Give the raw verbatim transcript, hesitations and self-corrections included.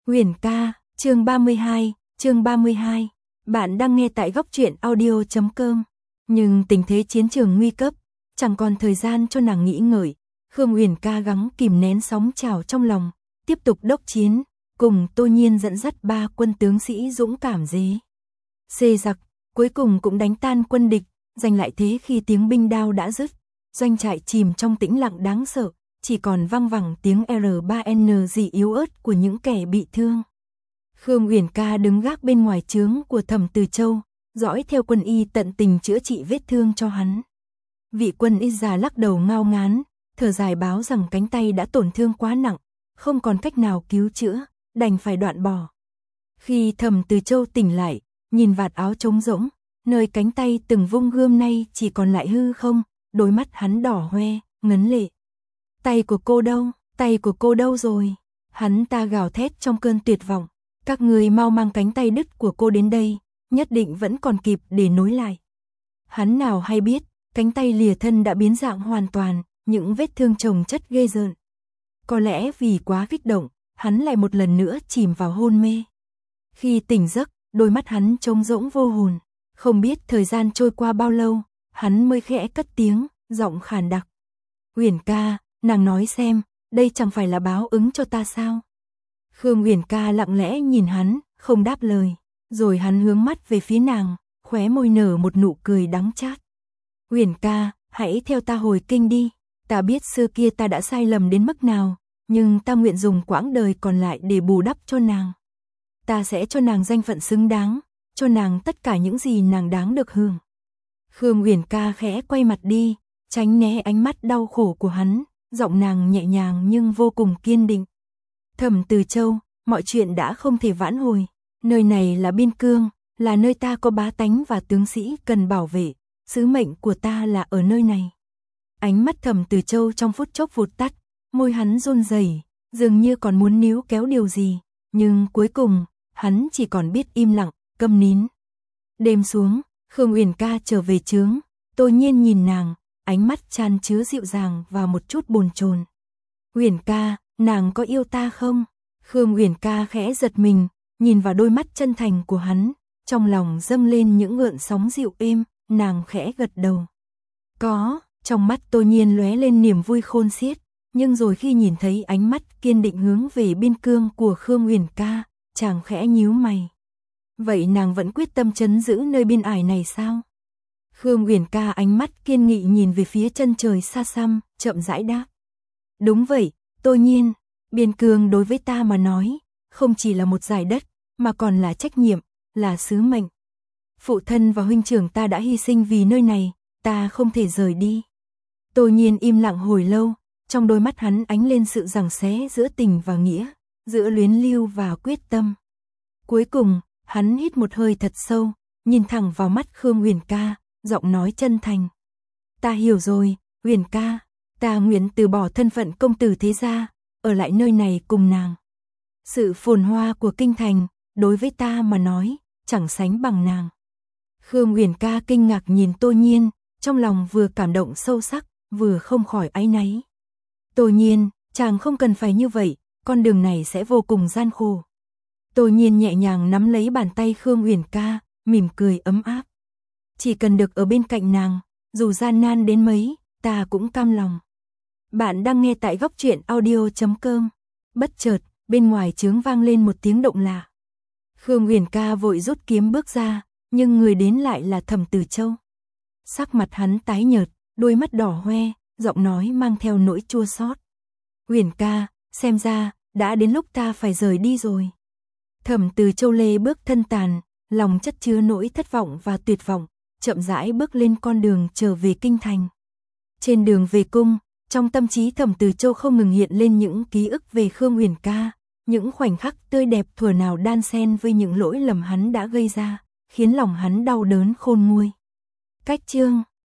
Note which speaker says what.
Speaker 1: Huyền ca, chương ba mươi hai, chương ba mươi hai. Bạn đang nghe tại góc truyện audio chấm com. Nhưng tình thế chiến trường nguy cấp, chẳng còn thời gian cho nàng nghĩ ngợi. Khương Huyền ca gắng kìm nén sóng trào trong lòng, tiếp tục đốc chiến, cùng Tô Nhiên dẫn dắt ba quân tướng sĩ dũng cảm dế. Xê giặc, cuối cùng cũng đánh tan quân địch, giành lại thế khi tiếng binh đao đã dứt. Doanh trại chìm trong tĩnh lặng đáng sợ, chỉ còn vang vẳng tiếng R ba N dị yếu ớt của những kẻ bị thương. Khương Uyển ca đứng gác bên ngoài trướng của Thẩm Từ Châu, dõi theo quân y tận tình chữa trị vết thương cho hắn. Vị quân y già lắc đầu ngao ngán, thở dài báo rằng cánh tay đã tổn thương quá nặng, không còn cách nào cứu chữa, đành phải đoạn bỏ. Khi Thẩm Từ Châu tỉnh lại, nhìn vạt áo trống rỗng, nơi cánh tay từng vung gươm nay chỉ còn lại hư không, đôi mắt hắn đỏ hoe, ngấn lệ. Tay của cô đâu, tay của cô đâu rồi? Hắn ta gào thét trong cơn tuyệt vọng. Các người mau mang cánh tay đứt của cô đến đây, nhất định vẫn còn kịp để nối lại. Hắn nào hay biết, cánh tay lìa thân đã biến dạng hoàn toàn, những vết thương chồng chất ghê rợn. Có lẽ vì quá kích động, hắn lại một lần nữa chìm vào hôn mê. Khi tỉnh giấc, đôi mắt hắn trống rỗng vô hồn. Không biết thời gian trôi qua bao lâu, hắn mới khẽ cất tiếng, giọng khàn đặc. Uyển ca, nàng nói xem, đây chẳng phải là báo ứng cho ta sao? Khương Uyển ca lặng lẽ nhìn hắn, không đáp lời, rồi hắn hướng mắt về phía nàng, khóe môi nở một nụ cười đắng chát. Uyển ca, hãy theo ta hồi kinh đi, ta biết xưa kia ta đã sai lầm đến mức nào, nhưng ta nguyện dùng quãng đời còn lại để bù đắp cho nàng. Ta sẽ cho nàng danh phận xứng đáng, cho nàng tất cả những gì nàng đáng được hưởng. Khương Uyển ca khẽ quay mặt đi, tránh né ánh mắt đau khổ của hắn, giọng nàng nhẹ nhàng nhưng vô cùng kiên định. Thẩm Từ Châu, mọi chuyện đã không thể vãn hồi, nơi này là biên cương, là nơi ta có bá tánh và tướng sĩ cần bảo vệ, sứ mệnh của ta là ở nơi này. Ánh mắt Thẩm Từ Châu trong phút chốc vụt tắt, môi hắn run rẩy, dường như còn muốn níu kéo điều gì, nhưng cuối cùng, hắn chỉ còn biết im lặng, câm nín. Đêm xuống, Khương Uyển ca trở về trướng, Tô Nhiên nhìn nàng, ánh mắt chan chứa dịu dàng và một chút bồn chồn. Uyển ca, nàng có yêu ta không? Khương Uyển ca khẽ giật mình, nhìn vào đôi mắt chân thành của hắn, trong lòng dâng lên những gợn sóng dịu êm, nàng khẽ gật đầu. Có, trong mắt Tô Nhiên lóe lên niềm vui khôn xiết, nhưng rồi khi nhìn thấy ánh mắt kiên định hướng về biên cương của Khương Uyển ca, chàng khẽ nhíu mày. Vậy nàng vẫn quyết tâm trấn giữ nơi biên ải này sao? Khương Uyển ca ánh mắt kiên nghị nhìn về phía chân trời xa xăm, chậm rãi đáp. Đúng vậy, Tô Nhiên, biên cương đối với ta mà nói, không chỉ là một dải đất, mà còn là trách nhiệm, là sứ mệnh. Phụ thân và huynh trưởng ta đã hy sinh vì nơi này, ta không thể rời đi. Tô Nhiên im lặng hồi lâu, trong đôi mắt hắn ánh lên sự giằng xé giữa tình và nghĩa, giữa luyến lưu và quyết tâm. Cuối cùng, hắn hít một hơi thật sâu, nhìn thẳng vào mắt Khương Uyển ca, giọng nói chân thành. Ta hiểu rồi, Uyển ca, ta nguyện từ bỏ thân phận công tử thế gia, ở lại nơi này cùng nàng. Sự phồn hoa của kinh thành, đối với ta mà nói, chẳng sánh bằng nàng. Khương Uyển ca kinh ngạc nhìn Tô Nhiên, trong lòng vừa cảm động sâu sắc, vừa không khỏi áy náy. Tô Nhiên, chàng không cần phải như vậy, con đường này sẽ vô cùng gian khổ. Tô Nhiên nhẹ nhàng nắm lấy bàn tay Khương Uyển ca, mỉm cười ấm áp. Chỉ cần được ở bên cạnh nàng, dù gian nan đến mấy, ta cũng cam lòng. Bạn đang nghe tại góc truyện audio chấm com. Bất chợt, bên ngoài trướng vang lên một tiếng động lạ. Khương Uyển ca vội rút kiếm bước ra, nhưng người đến lại là Thẩm Từ Châu. Sắc mặt hắn tái nhợt, đôi mắt đỏ hoe, giọng nói mang theo nỗi chua xót. Uyển ca, xem ra, đã đến lúc ta phải rời đi rồi. Thẩm Từ Châu lê bước thân tàn, lòng chất chứa nỗi thất vọng và tuyệt vọng, chậm rãi bước lên con đường trở về kinh thành. Trên đường về cung, trong tâm trí Thẩm Từ Châu không ngừng hiện lên những ký ức về Khương Uyển ca, những khoảnh khắc tươi đẹp thuở nào đan xen với những lỗi lầm hắn đã gây ra, khiến lòng hắn đau đớn khôn nguôi. Cách chương